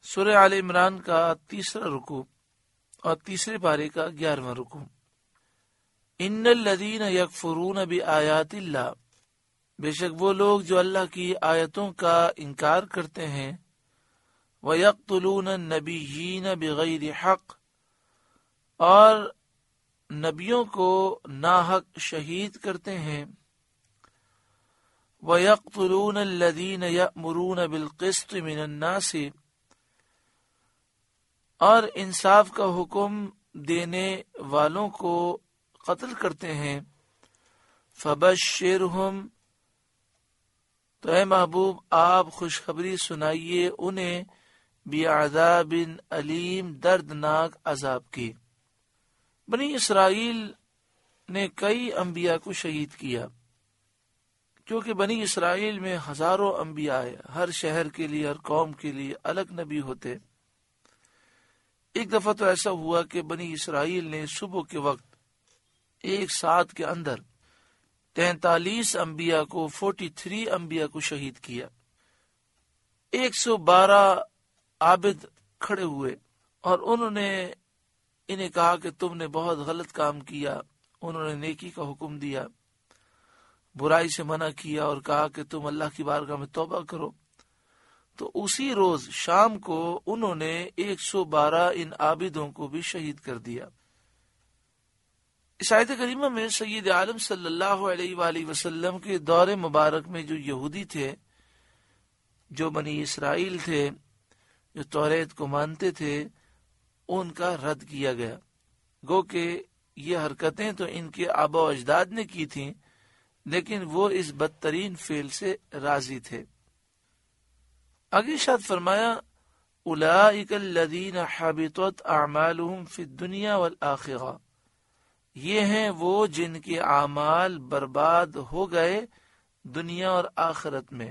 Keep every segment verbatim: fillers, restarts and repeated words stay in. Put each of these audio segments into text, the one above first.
سورہ آل عمران کا تیسرا رکوع اور تیسرے پارے کا گیارہواں رکوع۔ ان الذین یکفرون بآیات اللہ، بے شک وہ لوگ جو اللہ کی آیتوں کا انکار کرتے ہیں، وَيَقْتُلُونَ النَّبِيِّينَ بِغَيْرِ حق، اور نبیوں کو ناحق شہید کرتے ہیں، وَيَقْتُلُونَ الَّذِينَ يَأْمُرُونَ بِالْقِسْطِ مِنَ النَّاسِ، اور انصاف کا حکم دینے والوں کو قتل کرتے ہیں، فَبَشِّرْهُمْ، تو اے محبوب آپ خوشخبری سنائیے انہیں بعذاب علیم، دردناک عذاب کی۔ بنی اسرائیل نے کئی انبیاء کو شہید کیا، کیونکہ بنی اسرائیل میں ہزاروں انبیاء آئے، ہر شہر کے لیے، ہر قوم کے لیے الگ نبی ہوتے۔ ایک دفعہ تو ایسا ہوا کہ بنی اسرائیل نے صبح کے وقت ایک ساتھ کے اندر تینتالیس انبیاء کو فورٹی تھری انبیاء کو شہید کیا۔ ایک سو بارہ عابد کھڑے ہوئے اور انہوں نے انہیں کہا کہ تم نے بہت غلط کام کیا۔ انہوں نے نیکی کا حکم دیا، برائی سے منع کیا اور کہا کہ تم اللہ کی بارگاہ میں توبہ کرو۔ تو اسی روز شام کو انہوں نے ایک سو بارہ ان عابدوں کو بھی شہید کر دیا۔ اس آیت کریمہ میں سید عالم صلی اللہ علیہ وآلہ وسلم کے دور مبارک میں جو یہودی تھے، جو بنی اسرائیل تھے، جو توریت کو مانتے تھے، ان کا رد کیا گیا۔ گو کہ یہ حرکتیں تو ان کے آبا و اجداد نے کی تھیں، لیکن وہ اس بدترین فعل سے راضی تھے۔ آگے ارشاد فرمایا اولئک الذین حبطت اعمالهم فی الدنیا والآخرہ، یہ ہیں وہ جن کے اعمال برباد ہو گئے دنیا اور آخرت میں۔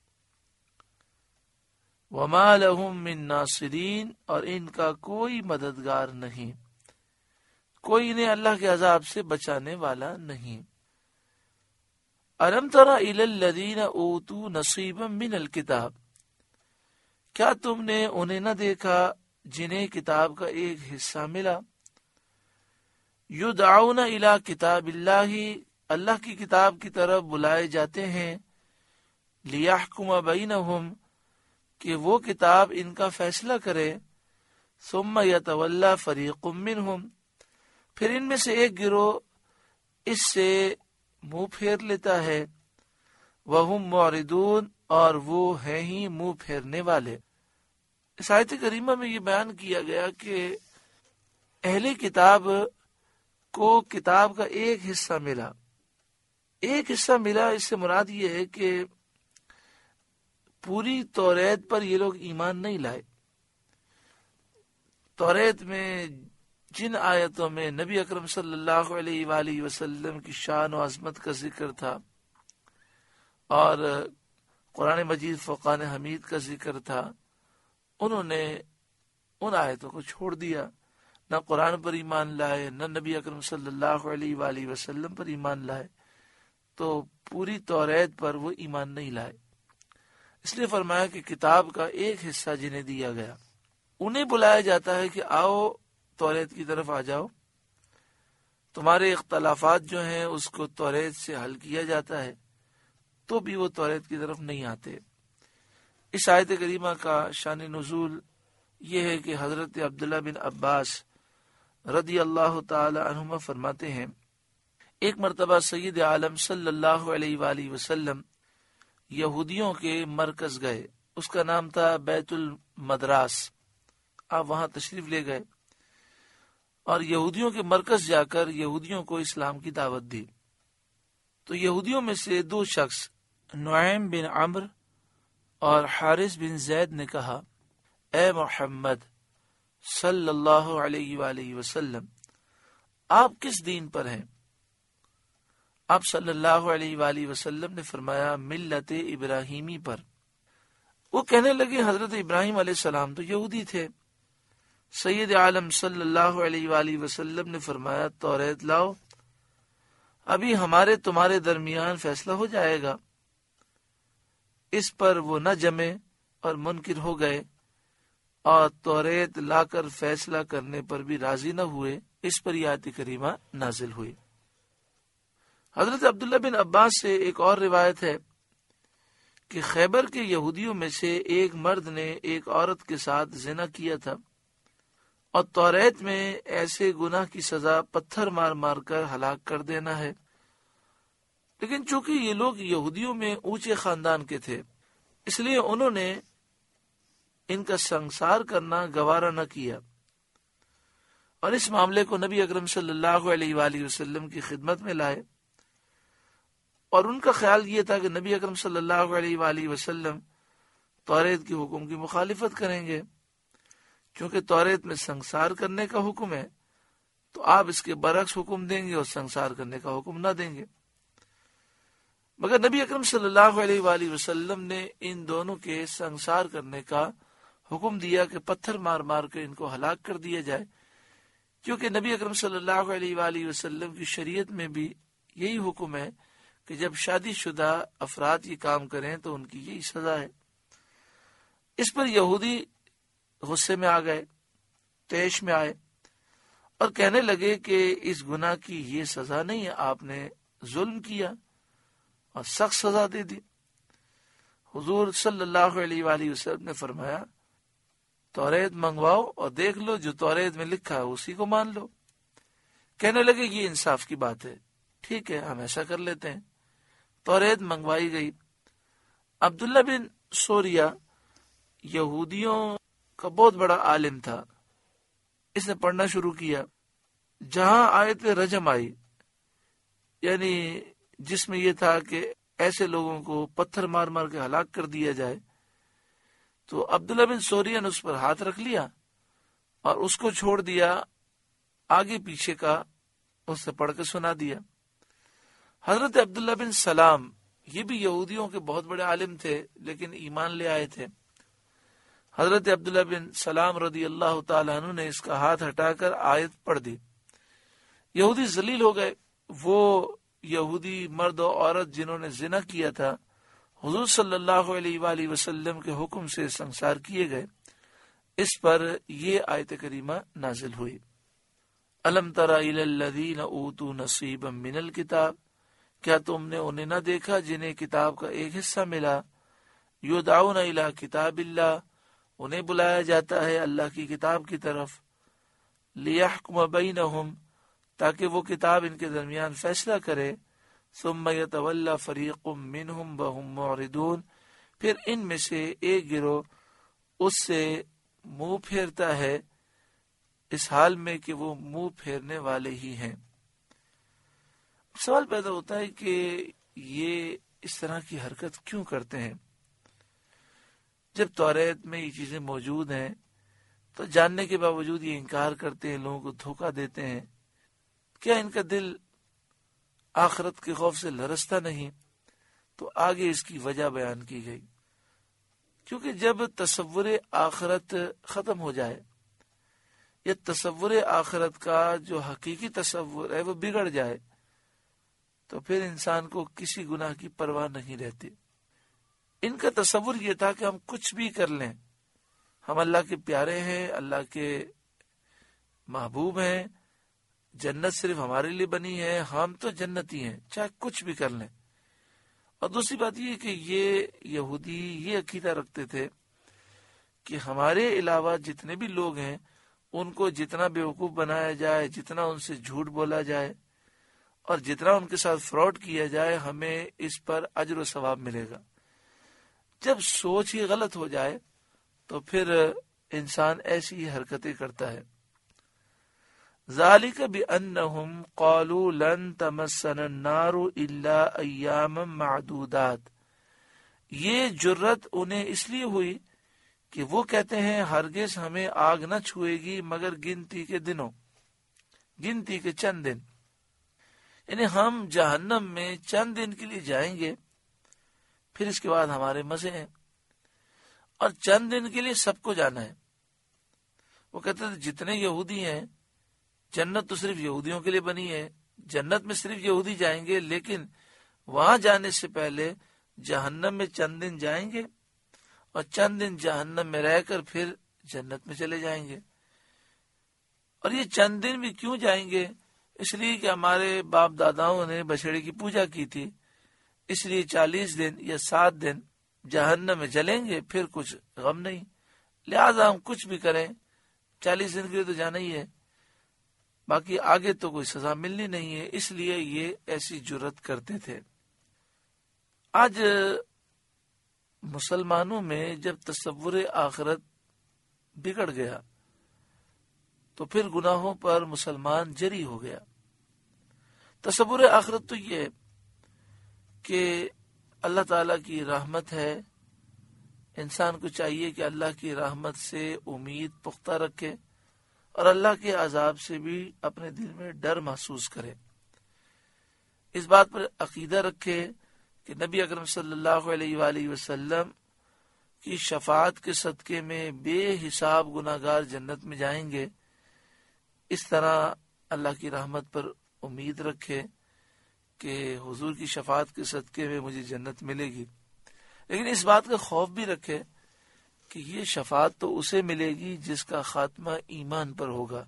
وما لهم من ناصرین، اور ان کا کوئی مددگار نہیں، کوئی انہیں اللہ کے عذاب سے بچانے والا نہیں۔ الم تر الی الذین اوتوا نصیبا من الکتاب، کیا تم نے انہیں نہ دیکھا جنہیں کتاب کا ایک حصہ ملا؟ یدعون الی کتاب اللہ، اللہ کی کتاب کی طرف بلائے جاتے ہیں، لیحکم بینہم، کہ وہ کتاب ان کا فیصلہ کرے، ثم یتولی فریق منہم، پھر ان میں سے ایک گروہ اس سے منہ پھیر لیتا ہے، وہم معرضون، اور وہ ہیں ہی منہ پھیرنے والے۔ اس آیت کریمہ میں یہ بیان کیا گیا کہ اہل کتاب کو کتاب کا ایک حصہ ملا۔ ایک حصہ ملا، اس سے مراد یہ ہے کہ پوری توریت پر یہ لوگ ایمان نہیں لائے۔ توریت میں جن آیتوں میں نبی اکرم صلی اللہ علیہ وآلہ وسلم کی شان و عظمت کا ذکر تھا، اور قرآن مجید فرقان حمید کا ذکر تھا، انہوں نے ان آیتوں کو چھوڑ دیا، نہ قرآن پر ایمان لائے، نہ نبی اکرم صلی اللہ علیہ وآلہ وسلم پر ایمان لائے، تو پوری توریت پر وہ ایمان نہیں لائے۔ اس لیے فرمایا کہ کتاب کا ایک حصہ جنہیں دیا گیا، انہیں بلایا جاتا ہے کہ آؤ توریت کی طرف آ جاؤ، تمہارے اختلافات جو ہیں اس کو توریت سے حل کیا جاتا ہے، تو بھی وہ توریت کی طرف نہیں آتے۔ اس آیت کریمہ کا شان نزول یہ ہے کہ حضرت عبداللہ بن عباس رضی اللہ تعالی عنہما فرماتے ہیں، ایک مرتبہ سید عالم صلی اللہ علیہ وآلہ وسلم یہودیوں کے مرکز گئے، اس کا نام تھا بیت المدراس۔ آپ وہاں تشریف لے گئے اور یہودیوں کے مرکز جا کر یہودیوں کو اسلام کی دعوت دی۔ تو یہودیوں میں سے دو شخص، نعیم بن عمرو اور حارث بن زید نے کہا، اے محمد صلی اللہ علیہ وآلہ وسلم، آپ کس دین پر ہیں؟ آپ صلی اللہ علیہ وآلہ وسلم نے فرمایا، ملت ابراہیمی پر۔ وہ کہنے لگے حضرت ابراہیم علیہ السلام تو یہودی تھے۔ سید عالم صلی اللہ علیہ وآلہ وسلم نے فرمایا، توریت لاؤ، ابھی ہمارے تمہارے درمیان فیصلہ ہو جائے گا۔ اس پر وہ نہ جمے اور منکر ہو گئے۔ اور توریت لا کر فیصلہ کرنے پر بھی راضی نہ ہوئے، اس پر یہ آیت کریمہ نازل ہوئی۔ حضرت عبداللہ بن عباس سے ایک اور روایت ہے کہ خیبر کے یہودیوں میں سے ایک مرد نے ایک عورت کے ساتھ زنا کیا تھا، اور توریت میں ایسے گناہ کی سزا پتھر مار مار کر ہلاک کر دینا ہے، لیکن چونکہ یہ لوگ یہودیوں میں اونچے خاندان کے تھے، اس لیے انہوں نے ان کا سنسار کرنا گوارا نہ کیا، اور اس معاملے کو نبی اکرم صلی اللہ علیہ وآلہ وسلم کی خدمت میں لائے، اور ان کا خیال یہ تھا کہ نبی اکرم صلی اللہ علیہ وآلہ وسلم توریت کے حکم کی مخالفت کریں گے، چونکہ توریت میں سنسار کرنے کا حکم ہے تو آپ اس کے برعکس حکم دیں گے اور سنسار کرنے کا حکم نہ دیں گے۔ مگر نبی اکرم صلی اللہ علیہ وآلہ وسلم نے ان دونوں کے سنسار کرنے کا حکم دیا کہ پتھر مار مار کر ان کو ہلاک کر دیا جائے، کیونکہ نبی اکرم صلی اللہ علیہ وآلہ وسلم کی شریعت میں بھی یہی حکم ہے کہ جب شادی شدہ افراد یہ کام کریں تو ان کی یہی سزا ہے۔ اس پر یہودی غصے میں آ گئے، طیش میں آئے اور کہنے لگے کہ اس گناہ کی یہ سزا نہیں ہے، آپ نے ظلم کیا اور سخت سزا دے دی۔ حضور صلی اللہ علیہ وآلہ وسلم نے فرمایا توریت منگواؤ اور دیکھ لو، جو توریت میں لکھا ہے اسی کو مان لو۔ کہنے لگے یہ انصاف کی بات ہے، ٹھیک ہے ہم ایسا کر لیتے ہیں۔ توریت منگوائی گئی۔ عبداللہ بن سوریہ یہودیوں کا بہت بڑا عالم تھا، اس نے پڑھنا شروع کیا۔ جہاں آیت رجم آئی، یعنی جس میں یہ تھا کہ ایسے لوگوں کو پتھر مار مار کے ہلاک کر دیا جائے، تو عبداللہ بن سوریہ نے اس پر ہاتھ رکھ لیا اور اس کو چھوڑ دیا، آگے پیچھے کا اس سے پڑھ کے سنا دیا۔ حضرت عبداللہ بن سلام یہ بھی یہودیوں کے بہت بڑے عالم تھے لیکن ایمان لے آئے تھے۔ حضرت عبداللہ بن سلام رضی اللہ تعالیٰ عنہ نے اس کا ہاتھ ہٹا کر آیت پڑھ دی۔ یہودی ذلیل ہو گئے۔ وہ یہودی مرد و عورت جنہوں نے زنا کیا تھا حضور صلی اللہ علیہ وآلہ وسلم کے حکم سے سنسار کیے گئے۔ اس پر یہ آیت کریمہ نازل ہوئی۔ الم تر الی الذین اوتوا نصیبا من الکتاب، کیا تم نے انہیں نہ دیکھا جنہیں کتاب کا ایک حصہ ملا، یدعون الی کتاب اللہ، انہیں بلایا جاتا ہے اللہ کی کتاب کی طرف، لیحکم بینہم، تاکہ وہ کتاب ان کے درمیان فیصلہ کرے، ثم یتولی فریق منہم وہم معرضون، پھر ان میں سے ایک گروہ اس سے منہ پھیرتا ہے اس حال میں کہ وہ منہ پھیرنے والے ہی ہیں۔ سوال پیدا ہوتا ہے کہ یہ اس طرح کی حرکت کیوں کرتے ہیں؟ جب توریت میں یہ چیزیں موجود ہیں تو جاننے کے باوجود یہ انکار کرتے ہیں، لوگوں کو دھوکہ دیتے ہیں۔ کیا ان کا دل آخرت کے خوف سے لرزتا نہیں؟ تو آگے اس کی وجہ بیان کی گئی، کیونکہ جب تصور آخرت ختم ہو جائے یا تصور آخرت کا جو حقیقی تصور ہے وہ بگڑ جائے تو پھر انسان کو کسی گناہ کی پرواہ نہیں رہتی۔ ان کا تصور یہ تھا کہ ہم کچھ بھی کر لیں، ہم اللہ کے پیارے ہیں، اللہ کے محبوب ہیں، جنت صرف ہمارے لیے بنی ہے، ہم تو جنتی ہیں، چاہے کچھ بھی کر لیں۔ اور دوسری بات یہ کہ یہ یہودی یہ عقیدہ رکھتے تھے کہ ہمارے علاوہ جتنے بھی لوگ ہیں ان کو جتنا بیوقوف بنایا جائے، جتنا ان سے جھوٹ بولا جائے اور جتنا ان کے ساتھ فراڈ کیا جائے، ہمیں اس پر اجر و ثواب ملے گا۔ جب سوچ ہی غلط ہو جائے تو پھر انسان ایسی حرکتیں کرتا ہے۔ ذالک بأنہم قالوا لن تمسنا النار الا ایاما معدودات، یہ جرت انہیں اس لیے ہوئی کہ وہ کہتے ہیں ہرگز ہمیں آگ نہ چھوئے گی مگر گنتی کے دنوں، گنتی کے چند دن، یعنی ہم جہنم میں چند دن کے لیے جائیں گے، پھر اس کے بعد ہمارے مزے ہیں، اور چند دن کے لیے سب کو جانا ہے۔ وہ کہتے تھے جتنے یہودی ہیں، جنت تو صرف یہودیوں کے لیے بنی ہے، جنت میں صرف یہودی جائیں گے، لیکن وہاں جانے سے پہلے جہنم میں چند دن جائیں گے اور چند دن جہنم میں رہ کر پھر جنت میں چلے جائیں گے۔ اور یہ چند دن بھی کیوں جائیں گے؟ اس لیے کہ ہمارے باپ داداؤں نے بچڑے کی پوجا کی تھی، اس لیے چالیس دن یا سات دن جہنم میں جلیں گے، پھر کچھ غم نہیں، لہذا ہم کچھ بھی کریں چالیس دن کے لیے تو جانا ہی ہے، باقی آگے تو کوئی سزا ملنی نہیں ہے، اس لیے یہ ایسی جرت کرتے تھے۔ آج مسلمانوں میں جب تصور آخرت بگڑ گیا تو پھر گناہوں پر مسلمان جری ہو گیا۔ تصور آخرت تو یہ ہے کہ اللہ تعالیٰ کی رحمت ہے، انسان کو چاہیے کہ اللہ کی رحمت سے امید پختہ رکھے اور اللہ کے عذاب سے بھی اپنے دل میں ڈر محسوس کرے، اس بات پر عقیدہ رکھے کہ نبی اکرم صلی اللہ علیہ وآلہ وسلم کی شفاعت کے صدقے میں بے حساب گناہگار جنت میں جائیں گے، اس طرح اللہ کی رحمت پر امید رکھے کہ حضور کی شفاعت کے صدقے میں مجھے جنت ملے گی، لیکن اس بات کا خوف بھی رکھے کہ یہ شفاعت تو اسے ملے گی جس کا خاتمہ ایمان پر ہوگا۔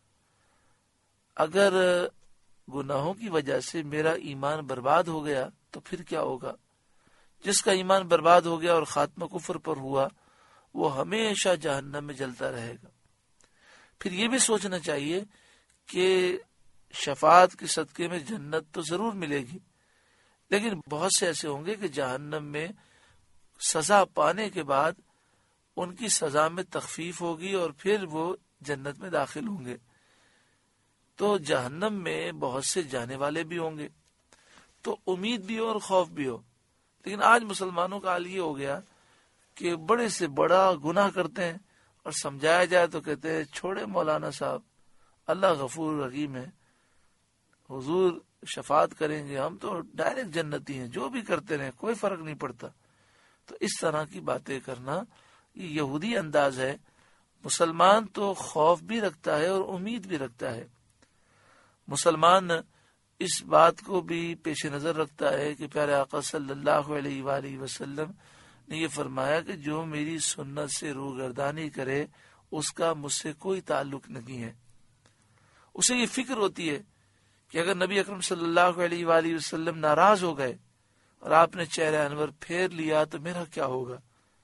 اگر گناہوں کی وجہ سے میرا ایمان برباد ہو گیا تو پھر کیا ہوگا؟ جس کا ایمان برباد ہو گیا اور خاتمہ کفر پر ہوا وہ ہمیشہ جہنم میں جلتا رہے گا۔ پھر یہ بھی سوچنا چاہیے کہ شفاعت کے صدقے میں جنت تو ضرور ملے گی، لیکن بہت سے ایسے ہوں گے کہ جہنم میں سزا پانے کے بعد ان کی سزا میں تخفیف ہوگی اور پھر وہ جنت میں داخل ہوں گے، تو جہنم میں بہت سے جانے والے بھی ہوں گے، تو امید بھی ہو اور خوف بھی ہو۔ لیکن آج مسلمانوں کا حال یہ ہو گیا کہ بڑے سے بڑا گناہ کرتے ہیں اور سمجھایا جائے تو کہتے ہیں چھوڑے مولانا صاحب، اللہ غفور رحیم ہے، حضور شفاعت کریں گے، ہم تو ڈائریکٹ جنتی ہیں، جو بھی کرتے رہیں کوئی فرق نہیں پڑتا۔ تو اس طرح کی باتیں کرنا یہ یہودی انداز ہے۔ مسلمان تو خوف بھی رکھتا ہے اور امید بھی رکھتا ہے۔ مسلمان اس بات کو بھی پیش نظر رکھتا ہے کہ پیارے آقا صلی اللہ علیہ وآلہ وسلم نے یہ فرمایا کہ جو میری سنت سے روگردانی کرے اس کا مجھ سے کوئی تعلق نہیں ہے۔ اسے یہ فکر ہوتی ہے کہ اگر نبی اکرم صلی اللہ علیہ وآلہ وسلم ناراض ہو گئے اور آپ نے چہرہ انور پھیر لیا تو میرا کیا ہوگا؟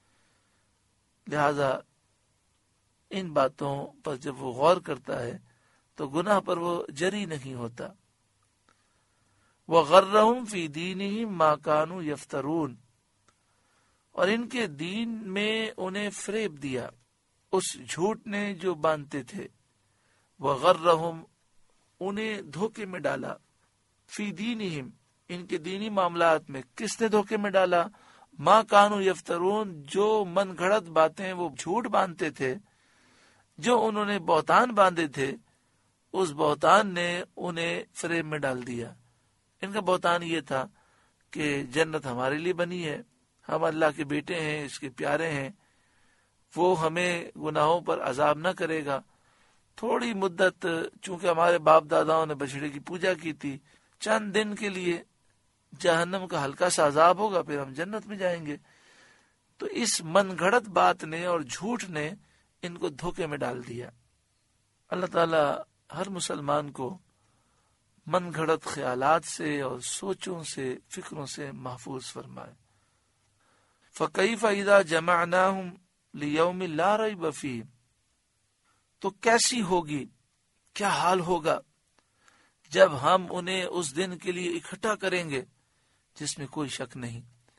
لہذا ان باتوں پر جب وہ غور کرتا ہے تو گناہ پر وہ جری نہیں ہوتا۔ وَغَرَّهُمْ فِي دِينِهِمْ مَا كَانُوا يَفْتَرُونَ، اور ان کے دین میں انہیں فریب دیا اس جھوٹ نے جو باندھتے تھے۔ وَغَرَّهُمْ، انہیں دھوکے میں ڈالا، فی دینہم، ان کے دینی معاملات میں کس نے دھوکے میں ڈالا؟ ما کانوا یفترون، جو من گھڑت باتیں وہ جھوٹ باندھتے تھے، جو انہوں نے بہتان باندھے تھے، اس بہتان نے انہیں فریب میں ڈال دیا۔ ان کا بہتان یہ تھا کہ جنت ہمارے لیے بنی ہے، ہم اللہ کے بیٹے ہیں، اس کے پیارے ہیں، وہ ہمیں گناہوں پر عذاب نہ کرے گا۔ تھوڑی مدت چونکہ ہمارے باپ داداؤں نے بچڑے کی پوجا کی تھی، چند دن کے لیے جہنم کا ہلکا سا عذاب ہوگا، پھر ہم جنت میں جائیں گے۔ تو اس من گھڑت بات نے اور جھوٹ نے ان کو دھوکے میں ڈال دیا۔ اللہ تعالی ہر مسلمان کو من گھڑت خیالات سے اور سوچوں سے، فکروں سے محفوظ فرمائے۔ فَكَيْفَ إِذَا جَمَعْنَاهُمْ لِيَوْمٍ لَا رَيْبَ فِيهِ، تو کیسی ہوگی، کیا حال ہوگا جب ہم انہیں اس دن کے لیے اکٹھا کریں گے جس میں کوئی شک نہیں۔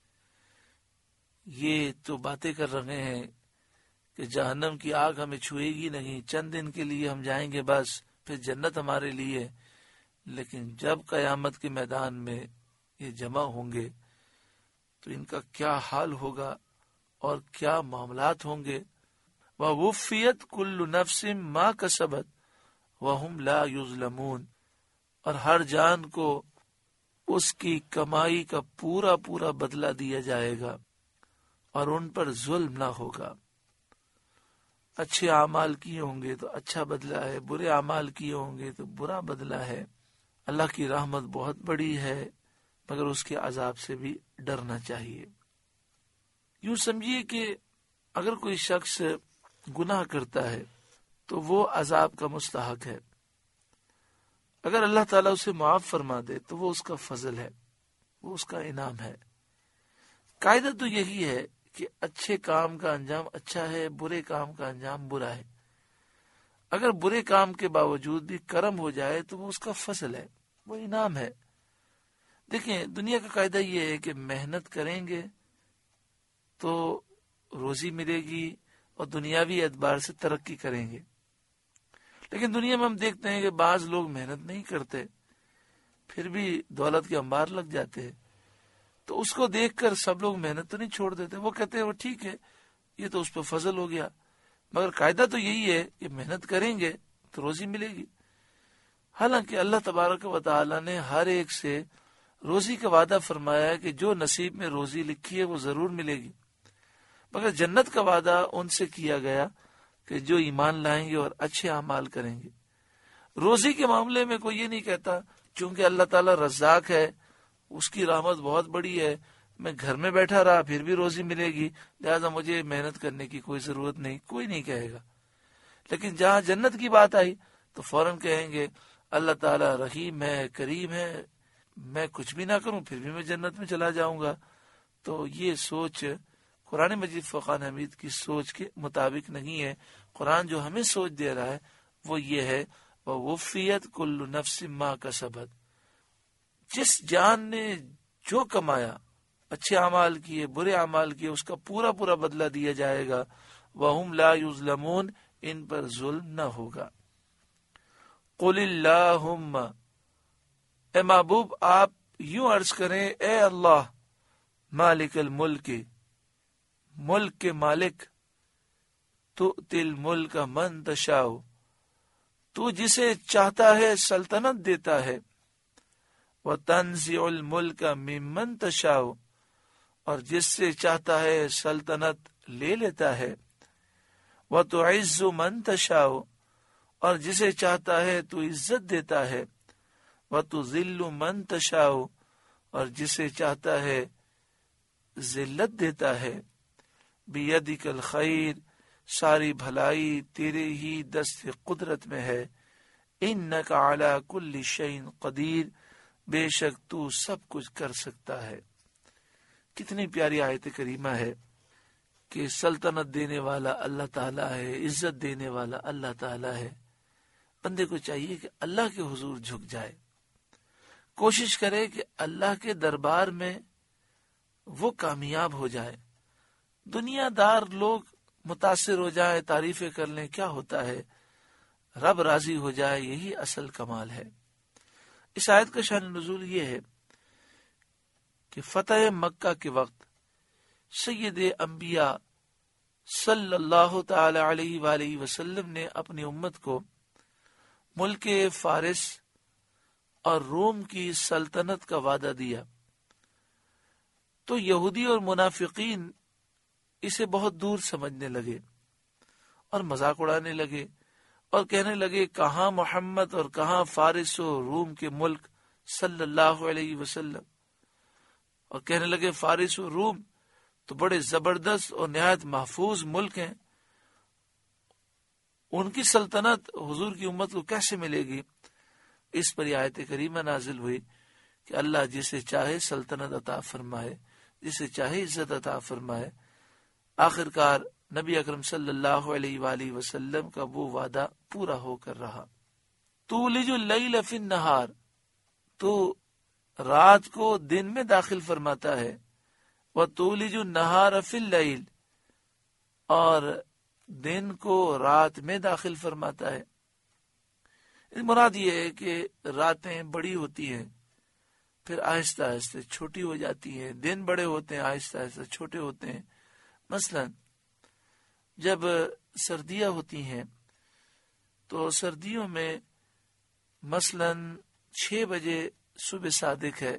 یہ تو باتیں کر رہے ہیں کہ جہنم کی آگ ہمیں چھوئے گی نہیں، چند دن کے لیے ہم جائیں گے بس، پھر جنت ہمارے لیے۔ لیکن جب قیامت کے میدان میں یہ جمع ہوں گے تو ان کا کیا حال ہوگا اور کیا معاملات ہوں گے۔ وَوُفِّيَتْ كُلُّ نَفْسٍ مَا كَسَبَتْ وَهُمْ لَا يُظْلَمُونَ، اور ہر جان کو اس کی کمائی کا پورا پورا بدلہ دیا جائے گا اور ان پر ظلم نہ ہوگا۔ اچھے اعمال کیے ہوں گے تو اچھا بدلہ ہے، برے اعمال کیے ہوں گے تو برا بدلہ ہے۔ اللہ کی رحمت بہت بڑی ہے، مگر اس کے عذاب سے بھی ڈرنا چاہیے۔ یوں سمجھیے کہ اگر کوئی شخص گناہ کرتا ہے تو وہ عذاب کا مستحق ہے. اگر اللہ تعالیٰ اسے معاف فرما دے تو وہ اس کا فضل ہے، وہ اس کا انعام ہے. قاعدہ تو یہی ہے کہ اچھے کام کا انجام اچھا ہے، برے کام کا انجام برا ہے. اگر برے کام کے باوجود بھی کرم ہو جائے تو وہ اس کا فضل ہے، وہ انعام ہے. دیکھیں دنیا کا قاعدہ یہ ہے کہ محنت کریں گے تو روزی ملے گی اور دنیاوی اعتبار سے ترقی کریں گے. لیکن دنیا میں ہم دیکھتے ہیں کہ بعض لوگ محنت نہیں کرتے پھر بھی دولت کے انبار لگ جاتے ہیں. تو اس کو دیکھ کر سب لوگ محنت تو نہیں چھوڑ دیتے، وہ کہتے ہیں وہ ٹھیک ہے، یہ تو اس پہ فضل ہو گیا. مگر قاعدہ تو یہی ہے کہ محنت کریں گے تو روزی ملے گی. حالانکہ اللہ تبارک و تعالی نے ہر ایک سے روزی کا وعدہ فرمایا ہے کہ جو نصیب میں روزی لکھی ہے وہ ضرور ملے گی. مگر جنت کا وعدہ ان سے کیا گیا کہ جو ایمان لائیں گے اور اچھے اعمال کریں گے. روزی کے معاملے میں کوئی یہ نہیں کہتا چونکہ اللہ تعالیٰ رزاق ہے، اس کی رحمت بہت بڑی ہے، میں گھر میں بیٹھا رہا پھر بھی روزی ملے گی، لہذا مجھے محنت کرنے کی کوئی ضرورت نہیں. کوئی نہیں کہے گا. لیکن جہاں جنت کی بات آئی تو فوراً کہیں گے اللہ تعالیٰ رحیم ہے، کریم ہے، میں کچھ بھی نہ کروں پھر بھی میں جنت میں چلا جاؤں گا. تو یہ سوچ قرآن مجید فرقان حمید کی سوچ کے مطابق نہیں ہے. قرآن جو ہمیں سوچ دے رہا ہے وہ یہ ہے وَوُفِّيَتْ كُلُّ نَفْسٍ مَا كَسَبَتْ، جس جان نے جو کمایا، اچھے اعمال کیے برے اعمال کیے، اس کا پورا پورا بدلہ دیا جائے گا. وَهُمْ لَا يُظْلَمُونَ، ان پر ظلم نہ ہوگا. قُلِ اللَّهُمَّ، اے محبوب آپ یوں عرض کریں اے اللہ مالک الملک، ملک کے مالک، تؤتی الملک من تشاء، تو جسے چاہتا ہے سلطنت دیتا ہے. وتنزع الملک ممن تشاء، اور جس سے چاہتا ہے سلطنت لے لیتا ہے. وتعز من تشاء، اور جسے چاہتا ہے تو عزت دیتا ہے. وتذل من تشاء، اور جسے چاہتا ہے ذلت دیتا ہے. بیدک الخیر، ساری بھلائی تیرے ہی دست قدرت میں ہے. انک علی کل شیء قدیر، بے شک تو سب کچھ کر سکتا ہے. کتنی پیاری آیت کریمہ ہے کہ سلطنت دینے والا اللہ تعالیٰ ہے، عزت دینے والا اللہ تعالیٰ ہے. بندے کو چاہیے کہ اللہ کے حضور جھک جائے، کوشش کرے کہ اللہ کے دربار میں وہ کامیاب ہو جائے. دنیا دار لوگ متاثر ہو جائے، تعریفیں کر لیں، کیا ہوتا ہے؟ رب راضی ہو جائے، یہی اصل کمال ہے. اس آیت کا شان نزول یہ ہے کہ فتح مکہ کے وقت سید انبیاء صلی اللہ تعالی علیہ وآلہ وسلم نے اپنی امت کو ملک فارس اور روم کی سلطنت کا وعدہ دیا. تو یہودی اور منافقین اسے بہت دور سمجھنے لگے اور مذاق اڑانے لگے اور کہنے لگے کہاں محمد اور کہاں فارس و روم کے ملک صلی اللہ علیہ وسلم، اور کہنے لگے فارس و روم تو بڑے زبردست اور نہایت محفوظ ملک ہیں، ان کی سلطنت حضور کی امت کو کیسے ملے گی؟ اس پر آیت کریمہ نازل ہوئی کہ اللہ جسے چاہے سلطنت عطا فرمائے، جسے چاہے عزت عطا فرمائے. آخر کار نبی اکرم صلی اللہ علیہ وآلہ وسلم کا وہ وعدہ پورا ہو کر رہا. تولج اللیل فی النہار، تو رات کو دن میں داخل فرماتا ہے. وتولج النہار فی اللیل، اور دن کو رات میں داخل فرماتا ہے. مراد یہ ہے کہ راتیں بڑی ہوتی ہیں پھر آہستہ آہستہ چھوٹی ہو جاتی ہیں، دن بڑے ہوتے ہیں آہستہ آہستہ چھوٹے ہوتے ہیں. مثلا جب سردیاں ہوتی ہیں تو سردیوں میں مثلا چھ بجے صبح صادق ہے،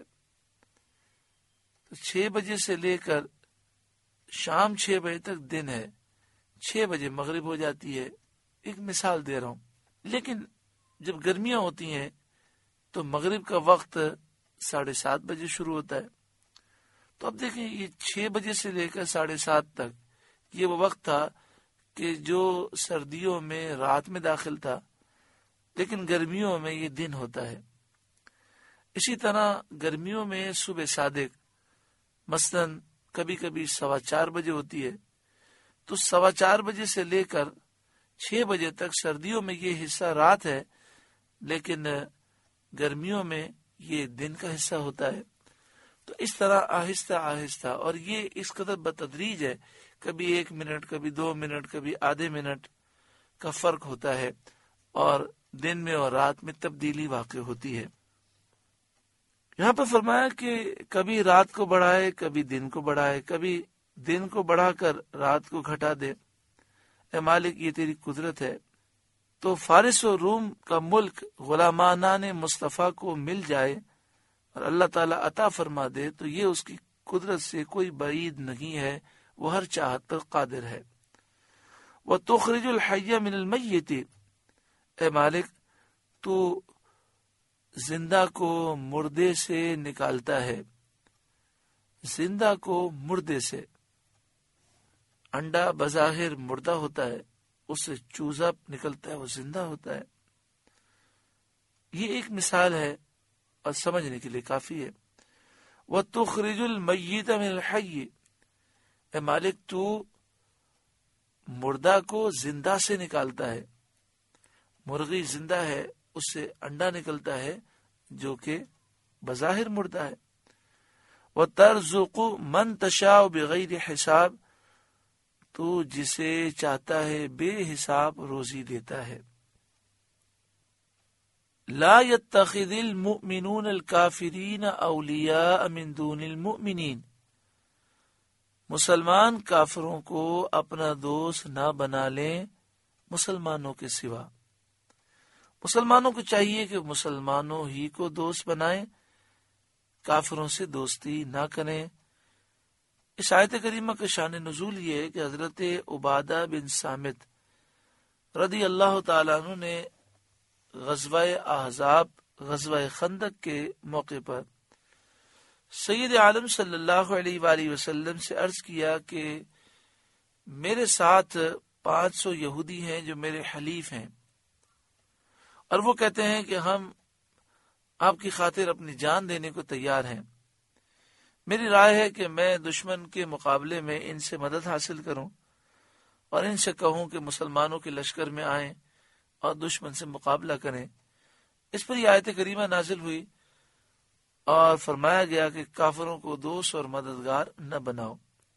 تو چھ بجے سے لے کر شام چھ بجے تک دن ہے، چھ بجے مغرب ہو جاتی ہے. ایک مثال دے رہا ہوں. لیکن جب گرمیاں ہوتی ہیں تو مغرب کا وقت ساڑھے سات بجے شروع ہوتا ہے. تو اب دیکھیں یہ چھ بجے سے لے کر ساڑھے سات تک یہ وہ وقت تھا کہ جو سردیوں میں رات میں داخل تھا لیکن گرمیوں میں یہ دن ہوتا ہے. اسی طرح گرمیوں میں صبح صادق مثلاً کبھی کبھی سوا چار بجے ہوتی ہے، تو سوا چار بجے سے لے کر چھ بجے تک سردیوں میں یہ حصہ رات ہے، لیکن گرمیوں میں یہ دن کا حصہ ہوتا ہے. تو اس طرح آہستہ آہستہ، اور یہ اس قدر بتدریج ہے، کبھی ایک منٹ، کبھی دو منٹ، کبھی آدھے منٹ کا فرق ہوتا ہے، اور دن میں اور رات میں تبدیلی واقع ہوتی ہے. یہاں پر فرمایا کہ کبھی رات کو بڑھائے، کبھی دن کو بڑھائے، کبھی دن کو بڑھا کر رات کو گھٹا دے. اے مالک یہ تیری قدرت ہے. تو فارس و روم کا ملک غلامانان مصطفیٰ کو مل جائے اور اللہ تعالیٰ عطا فرما دے تو یہ اس کی قدرت سے کوئی بعید نہیں ہے، وہ ہر چاہت پر قادر ہے. وَتُخْرِجُ الْحَيَّ مِنَ الْمَيِّتِ، اے مالک تو زندہ کو مردے سے نکالتا ہے. زندہ کو مردے سے، انڈا بظاہر مردہ ہوتا ہے، اس سے چوزا نکلتا ہے، وہ زندہ ہوتا ہے. یہ ایک مثال ہے اور سمجھنے کے لیے کافی ہے. وَتُخْرِجُ الْمَيِّتَ مِنَ الْحَيِّ، اے مالک تو مردہ کو زندہ سے نکالتا ہے. مرغی زندہ ہے، اس سے انڈا نکلتا ہے جو کہ بظاہر مردہ ہے. وَتَرْزُقُ مَن تَشَاءُ بِغَيْرِ حِسَاب، تو جسے چاہتا ہے بے حساب روزی دیتا ہے. لا يتخذ المؤمنون الكافرین اولیاء من دون المؤمنین، مسلمان کافروں کو اپنا دوست نہ بنا لیں مسلمانوں کے سوا. مسلمانوں کو چاہیے کہ مسلمانوں ہی کو دوست بنائیں، کافروں سے دوستی نہ کریں. اس آیت کریمہ کا شان نزول یہ ہے کہ حضرت عبادہ بن صامت رضی اللہ تعالیٰ عنہ نے غزوہ احزاب، غزوہ خندق کے موقع پر سید عالم صلی اللہ علیہ وآلہ وسلم سے عرض کیا کہ میرے ساتھ پانچ سو یہودی ہیں جو میرے حلیف ہیں، اور وہ کہتے ہیں کہ ہم آپ کی خاطر اپنی جان دینے کو تیار ہیں. میری رائے ہے کہ میں دشمن کے مقابلے میں ان سے مدد حاصل کروں اور ان سے کہوں کہ مسلمانوں کے لشکر میں آئیں اور دشمن سے مقابلہ کریں. اس پر یہ آیت کریمہ نازل ہوئی اور فرمایا گیا کہ کافروں کو دوست اور مددگار نہ بناؤ.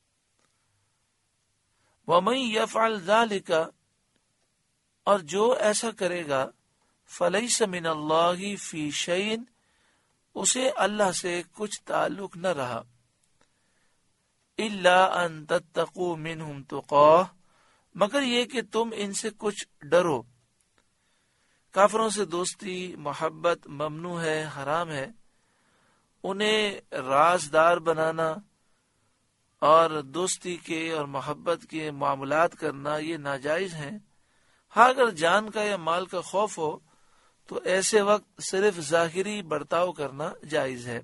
وَمَن يَفْعَلْ ذَلِكَ، اور جو ایسا کرے گا، فَلَيْسَ مِنَ اللَّهِ فِي شَيْءٍ، اسے اللہ سے کچھ تعلق نہ رہا. إِلَّا أَن تَتَّقُوا مِنْهُمْ تُقَاةً، مگر یہ کہ تم ان سے کچھ ڈرو. کافروں سے دوستی محبت ممنوع ہے، حرام ہے. انہیں رازدار بنانا اور دوستی کے اور محبت کے معاملات کرنا یہ ناجائز ہیں. ہاں اگر جان کا یا مال کا خوف ہو تو ایسے وقت صرف ظاہری برتاؤ کرنا جائز ہے.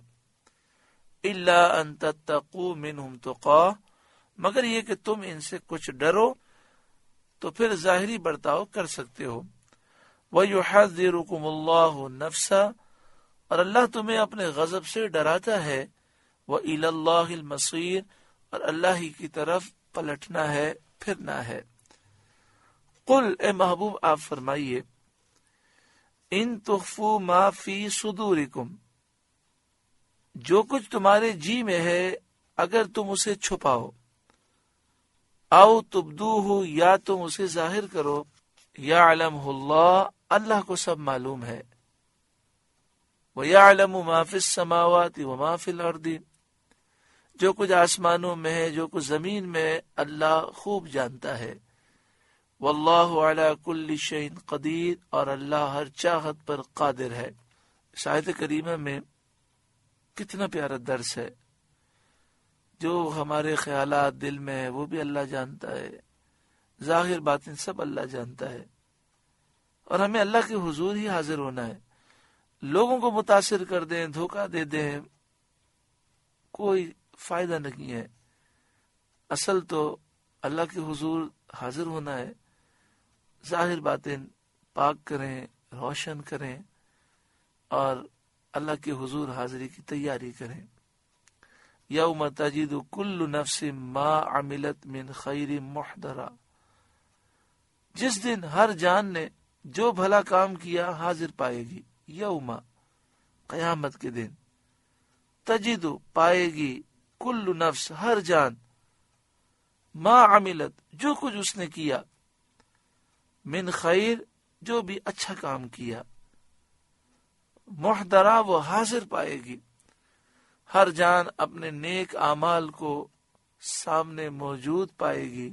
الا ان تتقوا منهم تقاة، مگر یہ کہ تم ان سے کچھ ڈرو تو پھر ظاہری برتاؤ کر سکتے ہو. وَيُحَذِّرُكُمُ اللَّهُ نَفْسَهُ، اور اللہ تمہیں اپنے غضب سے ڈراتا ہے. وَإِلَى اللَّهِ الْمَصِيرُ، اور اللہ ہی کی طرف پلٹنا ہے، پھرنا ہے. قل، اے محبوب آپ فرمائیے، ان تخفوا ما فی صدورکم، جو کچھ تمہارے جی میں ہے اگر تم اسے چھپاؤ، او تبدوہ، یا تم اسے ظاہر کرو، یعلمہ اللہ، اللہ کو سب معلوم ہے. وَيَعْلَمُ مَا فِي السَّمَاوَاتِ وَمَا فِي الْأَرْضِ، جو کچھ آسمانوں میں ہے جو کچھ زمین میں ہے اللہ خوب جانتا ہے. واللہ علی کل شیء قدیر، اور اللہ ہر چاہت پر قادر ہے. اس آیت کریمہ میں کتنا پیارا درس ہے. جو ہمارے خیالات دل میں ہے وہ بھی اللہ جانتا ہے، ظاہر باطن سب اللہ جانتا ہے، اور ہمیں اللہ کے حضور ہی حاضر ہونا ہے. لوگوں کو متاثر کر دیں، دھوکہ دے دیں، کوئی فائدہ نہیں ہے. اصل تو اللہ کے حضور حاضر ہونا ہے، ظاہر باتیں پاک کریں، روشن کریں اور اللہ کے حضور حاضری کی تیاری کریں۔ یوم تجد کل نفس ما عملت من خیر محضرا، جس دن ہر جان نے جو بھلا کام کیا حاضر پائے گی۔ یوم قیامت کے دن، تجد پائے گی، کل نفس ہر جان، ما عملت جو کچھ اس نے کیا، من خیر جو بھی اچھا کام کیا، محضرا وہ حاضر پائے گی۔ ہر جان اپنے نیک اعمال کو سامنے موجود پائے گی۔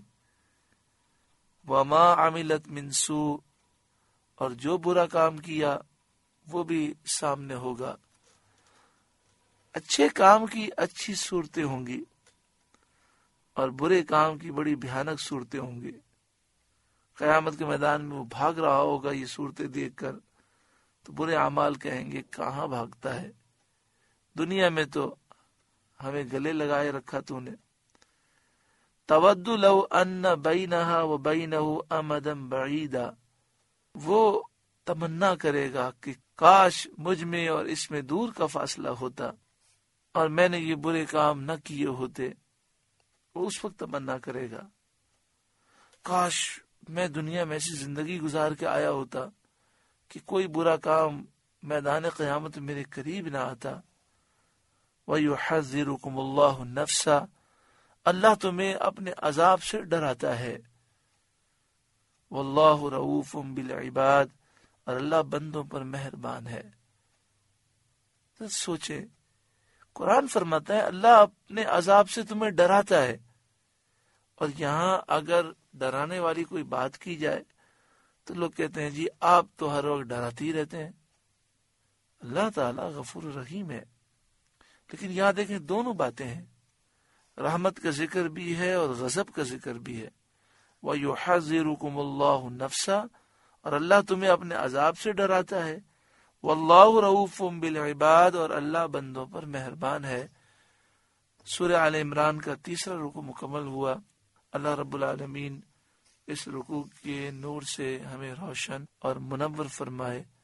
وما عملت من سوء، اور جو برا کام کیا وہ بھی سامنے ہوگا۔ اچھے کام کی اچھی صورتیں ہوں گی اور برے کام کی بڑی بھیانک صورتیں ہوں گی۔ قیامت کے میدان میں وہ بھاگ رہا ہوگا یہ صورتیں دیکھ کر، تو برے اعمال کہیں گے کہاں بھاگتا ہے، دنیا میں تو ہمیں گلے لگائے رکھا تو نے۔ تود لو ان بینہا و بینہ امدا بعیدا، وہ تمنا کرے گا کہ کاش مجھ میں اور اس میں دور کا فاصلہ ہوتا اور میں نے یہ برے کام نہ کیے ہوتے۔ وہ اس وقت تمنا کرے گا کاش میں دنیا میں ایسی زندگی گزار کے آیا ہوتا کہ کوئی برا کام میدان قیامت میرے قریب نہ آتا۔ وَيُحَذِّرُكُمُ اللَّهُ نَفْسَ، اللہ تمہیں اپنے عذاب سے ڈراتا ہے۔ وَاللَّهُ رَؤُوفٌ بِالْعِبَادِ، اور اللہ بندوں پر مہربان ہے۔ تو سوچیں، قرآن فرماتا ہے اللہ اپنے عذاب سے تمہیں ڈراتا ہے، اور یہاں اگر ڈرانے والی کوئی بات کی جائے تو لوگ کہتے ہیں جی آپ تو ہر وقت ڈراتے ہی رہتے ہیں۔ اللہ تعالیٰ غفور رحیم ہے، لیکن یہاں دیکھیں دونوں باتیں ہیں، رحمت کا ذکر بھی ہے اور غضب کا ذکر بھی ہے۔ وَيُحَذِّرُكُمُ اللَّهُ نَفْسَ، اور اللہ تمہیں اپنے عذاب سے ڈراتا ہے۔ وَاللَّهُ رَؤُوفٌ بِالْعِبَادِ، اور اللہ بندوں پر مہربان ہے۔ سورہ آل عمران کا تیسرا رکوع مکمل ہوا۔ اللہ رب العالمین اس رکوع کے نور سے ہمیں روشن اور منور فرمائے۔